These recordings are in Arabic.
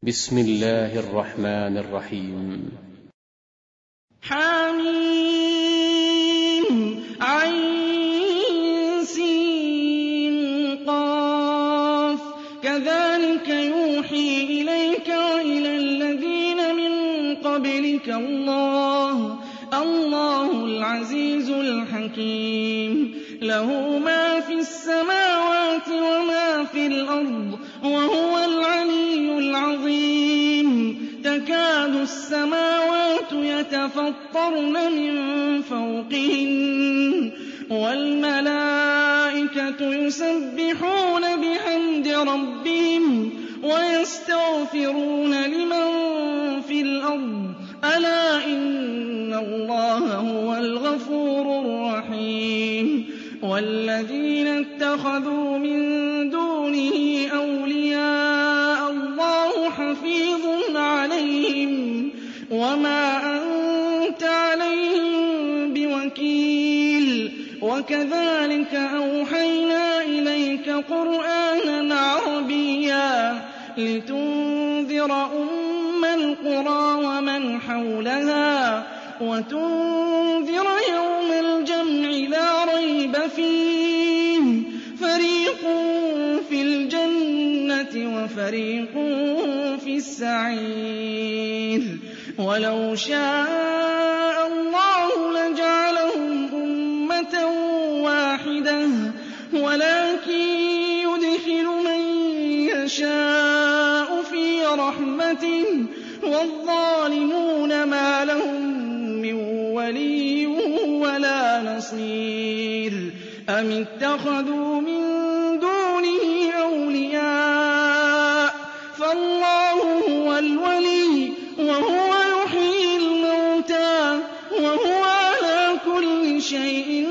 بسم الله الرحمن الرحيم. حميم عين سين قاف كذلك يوحي إليك وإلى الذين من قبلك الله العزيز الحكيم له ما في السماوات وما في الأرض وهو العلي العظيم تكاد السماوات يتفطرن من فوقهن والملائكة يسبحون بحمد ربهم ويستغفرون لمن في الأرض ألا إن الله هو الغفور الرحيم والذين اتخذوا من دونه أولياء الله حفيظ عليهم وما أنت عليهم بوكيل وكذلك أوحينا إليك قرآنا عربيا لتنذر أم القرى ومن حولها وتنذر يوم الجمع لا ريب فيه فريق في الجنة وفريق في السعير ولو شاء الله لجعلهم أمة واحدة ولكن يدخل من يشاء في رحمته والظالمون ما لهم من ولي ولا نصير أم اتخذوا من دونه أولياء فالله هو الولي وهو يحيي الموتى وهو على كل شيء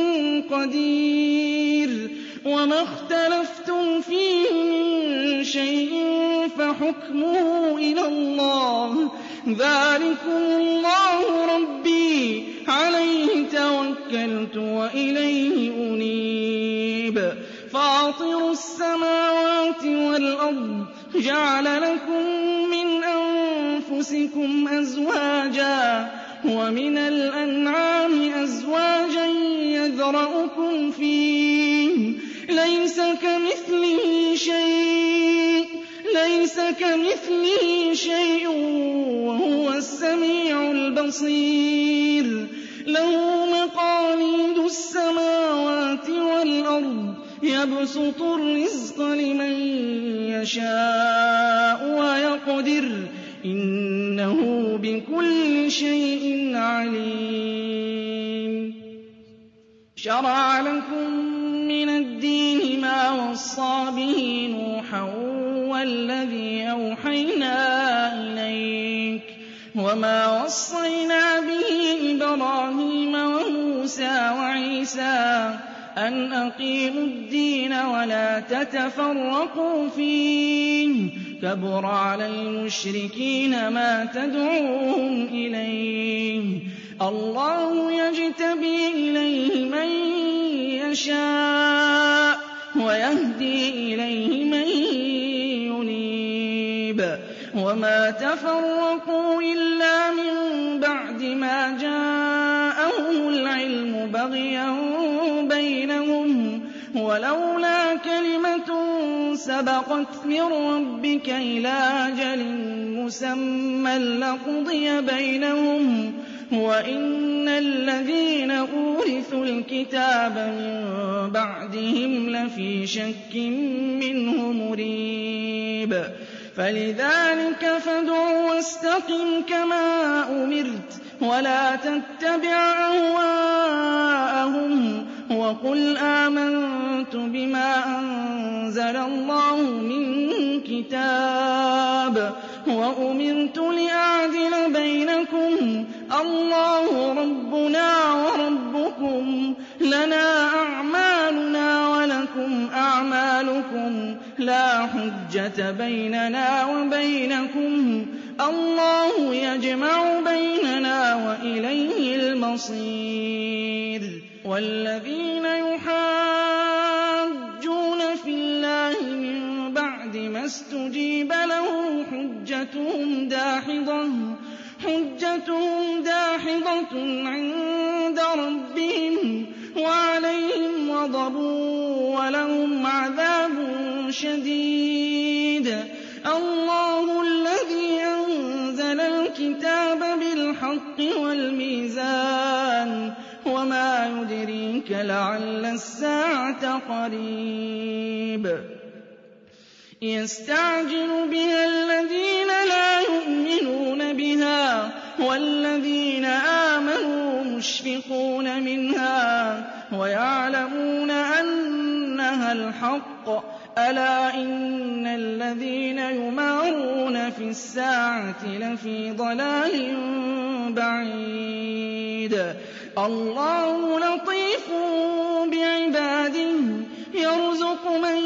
قدير وما اختلفتم فيه من شيء فحكمه إلى الله ذلكم الله ربي عليه توكلت وإليه أنيب فاطر السماوات والأرض جعل لكم من أنفسكم أزواجا ومن الأنعام أزواجا يذرأكم فيه ليس كمثله شيء وهو السميع البصير له مقاليد السماوات والأرض يبسط الرزق لمن يشاء ويقدر إنه بكل شيء عليم شرع لكم من الدين ما وصى به نوحا والذي أوحينا إليك وما وصينا به إبراهيم وموسى وعيسى أن أقيموا الدين ولا تتفرقوا فيه كبر على المشركين ما تدعوهم إليه الله يجتبي إليه من يشاء ويهدي إليه من ينيب وما تفرقوا إلا من بعد ما جاءهم العلم بغيا بينهم ولولا كلمة سبقت من ربك إلى أجل مسمى لقضي بينهم وإن الذين أورثوا الكتاب من بعدهم لفي شك منه مريب فلذلك فادع واستقم كما أمرت ولا تتبع أهواءهم وقل آمنت بما أنزل الله من كتاب وأمرت لأعدل بينكم الله ربنا وربكم لنا أعمالنا ولكم أعمالكم لا حجة بيننا وبينكم الله يجمع بيننا وإليه المصير والذين يحاجون في الله من بعد ما استجيب له حجة حجتهم داحضة عند ربهم وعليهم غضب ولهم عذاب شديد. الله الذي أنزل الكتاب بالحق والميزان وما يدريك لعل الساعة قريب. يستعجل بها الذين لا يؤمنون بها والذين آمنوا مشفقون منها ويعلمون أنها الحق. ألا إن الذين يمارون في الساعة لفي ضلال بعيد. الله لطيف بعباده يرزق من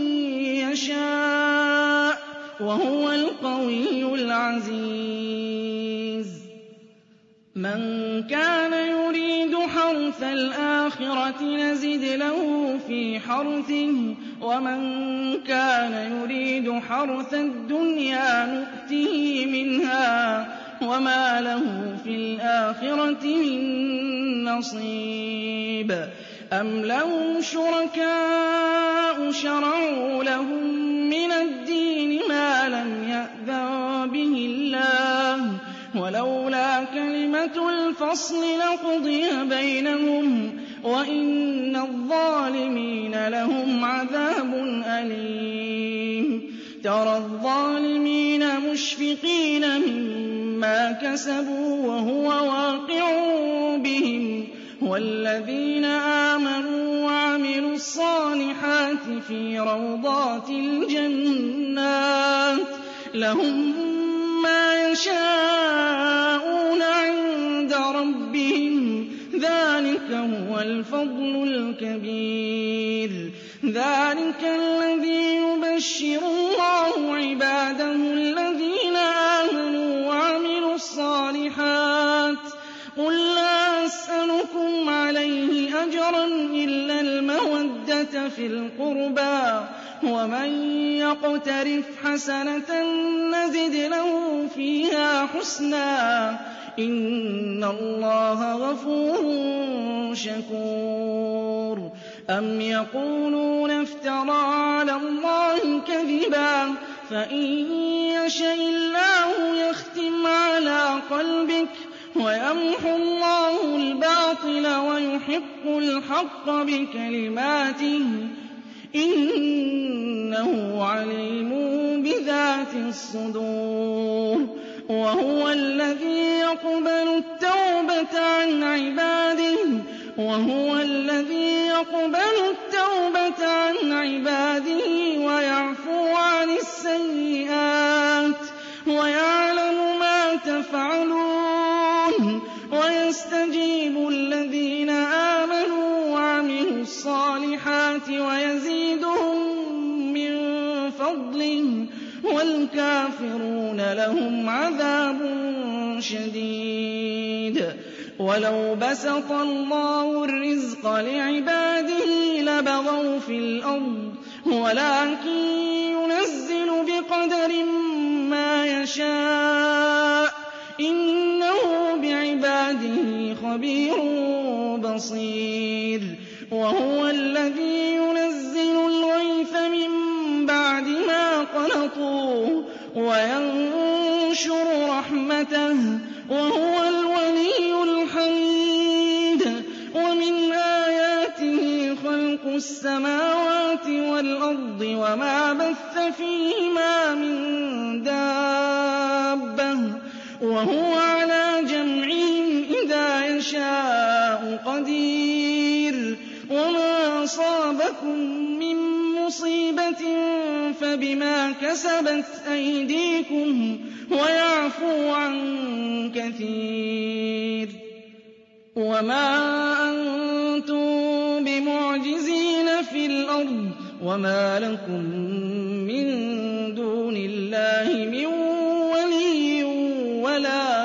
يشاء وهو القوي العزيز. من كان يريد حرث الآخرة نزد له في حرثه ومن كان يريد حرث الدنيا نؤته منها وما له في الآخرة من نصيب. أم لهم شركاء شرعوا لهم من الدين ما لم يأذن به الله ولولا كلمة الفصل لقضي بينهم وإن الظالمين لهم عذاب أليم. ترى الظالمين مشفقين مما كسبوا وهو واقع بهم والذين آمنوا وعملوا الصالحات في روضات الجنات لهم ما يشاءون عند ربهم ذلك هو الفضل الكبير. ذلك الذي يبشر الله عباده الذين آمنوا وعملوا الصالحات. قل لا أسألكم عليه أجرا إلا المودة في القربى ومن يقترف حسنة نزد له فيها حسنا إن الله غفور شكور. أم يقولون افترى على الله كذبا فإن يشاء الله يختم على قلبك ويمحو الله الباطل ويحق الحق بكلماته إنه عليم بذات الصدور. وهو الذي يقبل التوبة عن عباده ويعفو عن السيئات ويعلم ما تفعلون ويستجيب الذين آمنوا وعملوا الصالحات ويزيدهم من فضله والكافرون لهم عذاب شديد. ولو بسط الله الرزق لعباده لبغوا في الأرض ولكن ينزل بقدر ما يشاء إنه بعباده خبير بصير. وهو الذي ينزل الغيث من بعد ما قنطوا وينشر رحمته وهو الولي الحميد. ومن آياته خلق السماوات والأرض وما بث فيهما من دابة وهو على جمعهم إذا يشاء قدير. وما أصابكم من مصيبة فبما كسبت أيديكم ويعفو عن كثير. وما أنتم بمعجزين في الأرض وما لكم من دون الله من ولي ولا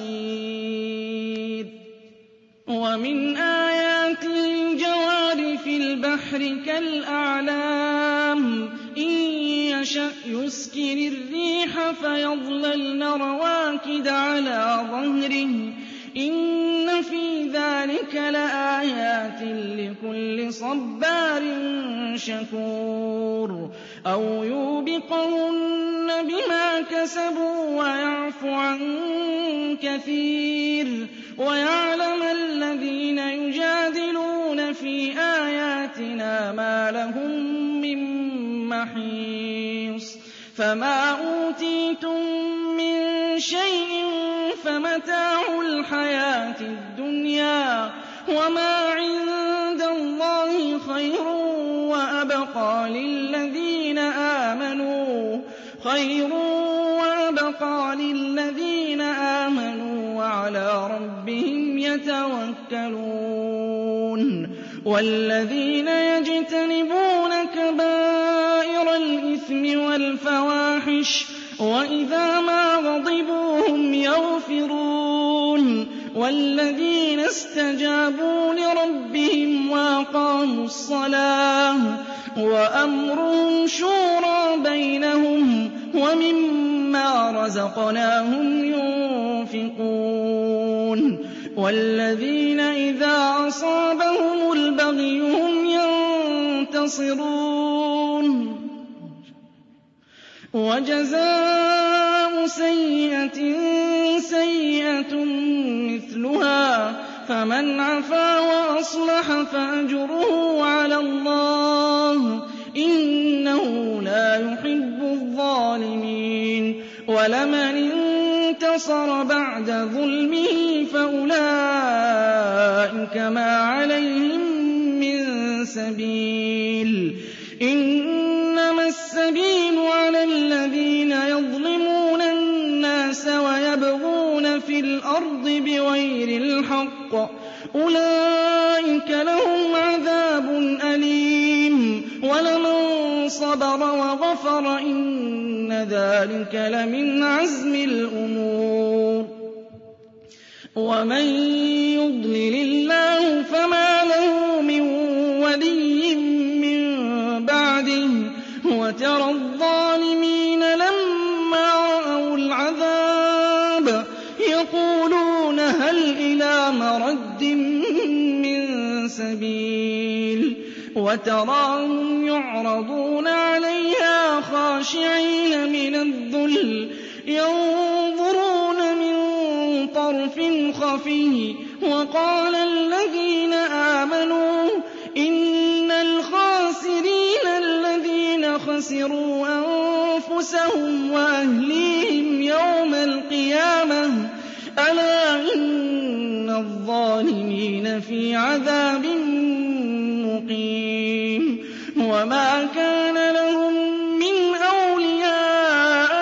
نصير. ومن آياته الجوار في البحر كالأعلام إن يَشَأْ يُسْكِنِ الرِّيحَ فَيَظْلَلْنَ رَوَاكِدَ عَلَىٰ ظَهْرِهِ ۚ إِنَّ فِي ذَٰلِكَ لَآيَاتٍ لِّكُلِّ صَبَّارٍ شَكُورٍ أَوْ يُوبِقَهُنَّ بِمَا كَسَبُوا وَيَعْفُ عَن كَثِيرٍ وَيَعْلَمَ الَّذِينَ يُجَادِلُونَ فِي آيَاتِنَا مَا لَهُم مِّن مَّحِيصٍ فَمَا أُوتِيتُم مِّن شَيْءٍ فَمَتَاعُ الْحَيَاةِ الدُّنْيَا ۖ وَمَا عِندَ اللَّهِ خَيْرٌ وَأَبْقَىٰ لِلَّذِينَ آمَنُوا وَعَلَىٰ رَبِّهِمْ يَتَوَكَّلُونَ وَالَّذِينَ يَجْتَنِبُونَ كَبَائِرَ الْإِثْمِ وَالْفَوَاحِشَ وَإِذَا مَا غَضِبُوا هُمْ يَغْفِرُونَ وَالَّذِينَ اسْتَجَابُوا لِرَبِّهِمْ وَأَقَامُوا الصَّلَاةَ وَأَمْرُهُمْ شُورَىٰ بَيْنَهُمْ وَمِمَّا رَزَقْنَاهُمْ يُنفِقُونَ وَالَّذِينَ إِذَا أَصَابَهُمُ الْبَغْيُ هُمْ يَنتَصِرُونَ وَجَزَاءُ سَيِّئَةٍ سَيِّئَةٌ مِّثْلُهَا ۖ فَمَنْ عَفَا وَأَصْلَحَ فَأَجْرُهُ عَلَى اللَّهِ ۚ إِنَّهُ لَا يُحِبُّ الظَّالِمِينَ وَلَمَنِ انتَصَرَ بَعْدَ ظُلْمِهِ فَأُولَٰئِكَ مَا عَلَيْهِم مِّن سَبِيلٍ إِنَّمَا السَّبِيلُ عَلَى الَّذِينَ يَظْلِمُونَ النَّاسَ وَيَبْغُونَ فِي الْأَرْضِ بِغَيْرِ الْحَقِّ ۚ أُولَٰئِكَ لَهُمْ عَذَابٌ أَلِيمٌ وَلَمَن صَبَرَ وَغَفَرَ إِنَّ ذَٰلِكَ لَمِنْ عَزْمِ الْأُمُورِ وَمَن يُضْلِلِ اللَّهُ فَمَا لَهُ مِن وَلِيٍّ مِّن بَعْدِهِ ۗ وَتَرَى الظَّالِمِينَ لَمَّا رَأَوُا الْعَذَابَ يَقُولُونَ هَلْ إِلَىٰ مَرَدٍّ مِّن سَبِيلٍ وَتَرَاهُمْ يُعْرَضُونَ عَلَيْهَا خَاشِعِينَ مِنَ الذُّلِّ يَنظُرُونَ مِن طَرْفٍ خَفِيٍّ وَقَالَ الَّذِينَ آمَنُوا إِنَّ الْخَاسِرِينَ الَّذِينَ خَسِرُوا أَنفُسَهُمْ وَأَهْلِيهِمْ يَوْمَ الْقِيَامَةِ ۗ أَلَا إِنَّ الظَّالِمِينَ فِي عَذَابٍ مُّقِيمٍ وَمَا كَانَ لَهُم مِّنْ أَوْلِيَاءَ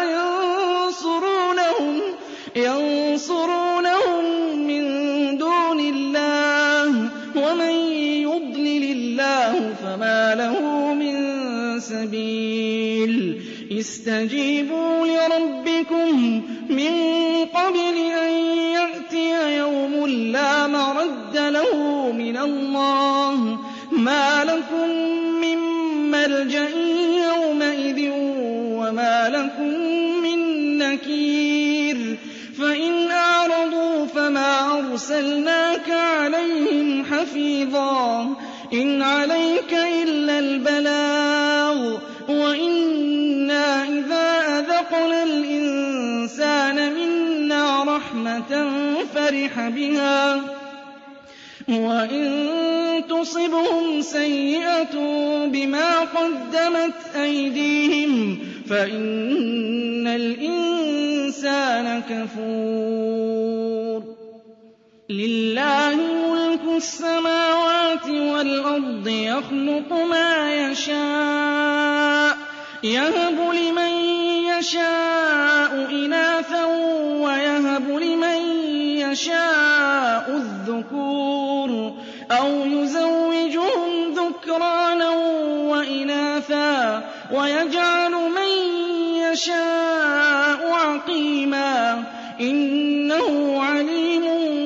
يَنصُرُونَهُم مِّن دُونِ اللَّهِ ۗ وَمَن يُضْلِلِ اللَّهُ فَمَا لَهُ مِن سَبِيلٍ اسْتَجِيبُوا لِرَبِّكُم مِّن قَبْلِ أَن يَأْتِيَ يَوْمٌ لَّا مَرَدَّ لَهُ مِنَ اللَّهِ ۚ مَا لَكُم مِّن مَّلْجَإٍ يَوْمَئِذٍ وَمَا لَكُم مِّن نَّكِيرٍ فَإِنْ أَعْرَضُوا فَمَا أَرْسَلْنَاكَ عَلَيْهِمْ حَفِيظًا ۖ إِنْ عَلَيْكَ إِلَّا الْبَلَاغُ ۗ وَإِنَّا إِذَا أَذَقْنَا الْإِنسَانَ مِنَّا رَحْمَةً فَرِحَ بِهَا وَإِن تُصِبْهُمْ سَيِّئَةٌ بِمَا قَدَّمَتْ أَيْدِيهِمْ فَإِنَّ الْإِنسَانَ كَفُورٌ لِلَّهِ مُلْكُ السَّمَاوَاتِ وَالْأَرْضِ يَخْلُقُ مَا يَشَاءُ ۚ يَهَبُ لِمَن يَشَاءُ إِنَاثًا وَيَهَبُ لِمَن يَشَاءُ الذُّكُورَ أَوْ يُزَوِّجُهُمْ ذُكْرَانًا وَإِنَاثًا وَيَجْعَلُ مَن يَشَاءُ عَقِيمًا ۚ إِنَّهُ عَلِيمٌ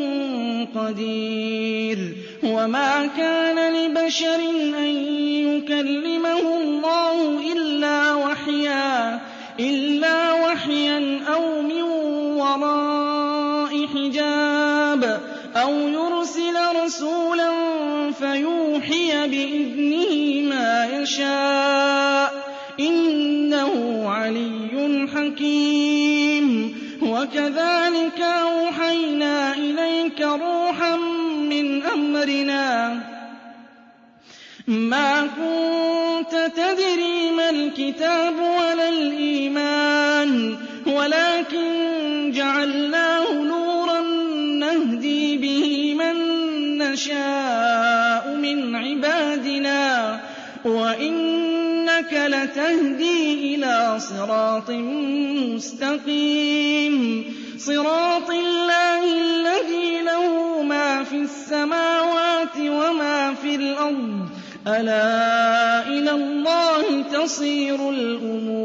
قَدِيرٌ وَمَا كَانَ لِبَشَرٍ أَن يُكَلِّمَهُ اللَّهُ إِلَّا وَحْيًا إِلَّا وَحْيًا أَوْ مِن وَرَاءِ حِجَابٍ أَوْ يُرْسِلَ رَسُولًا فَيُوحِيَ بِإِذْنِهِ مَا يَشَاءُ ۚ إِنَّهُ عَلِيٌّ حَكِيمٌ. وَكَذَٰلِكَ أَوْحَيْنَا إِلَيْكَ رُوحًا مِّنْ أَمْرِنَا مَا كُنتَ تَدْرِي مَا الْكِتَابُ وَلَا الْإِيمَانُ وَلَٰكِن جَعَلْنَاهُ نُورًا نَّهْدِي بِهِ مَن نَّشَاءُ مِنْ عِبَادِنَا ۚ وَإِنَّكَ لَتَهْدِي إِلَىٰ صِرَاطٍ مُّسْتَقِيمٍ صِرَاطِ اللَّهِ الَّذِي لَهُ مَا فِي السَّمَاوَاتِ وَمَا فِي الْأَرْضِ ۗ أَلَا إِلَى اللَّهِ تَصِيرُ الْأُمُورُ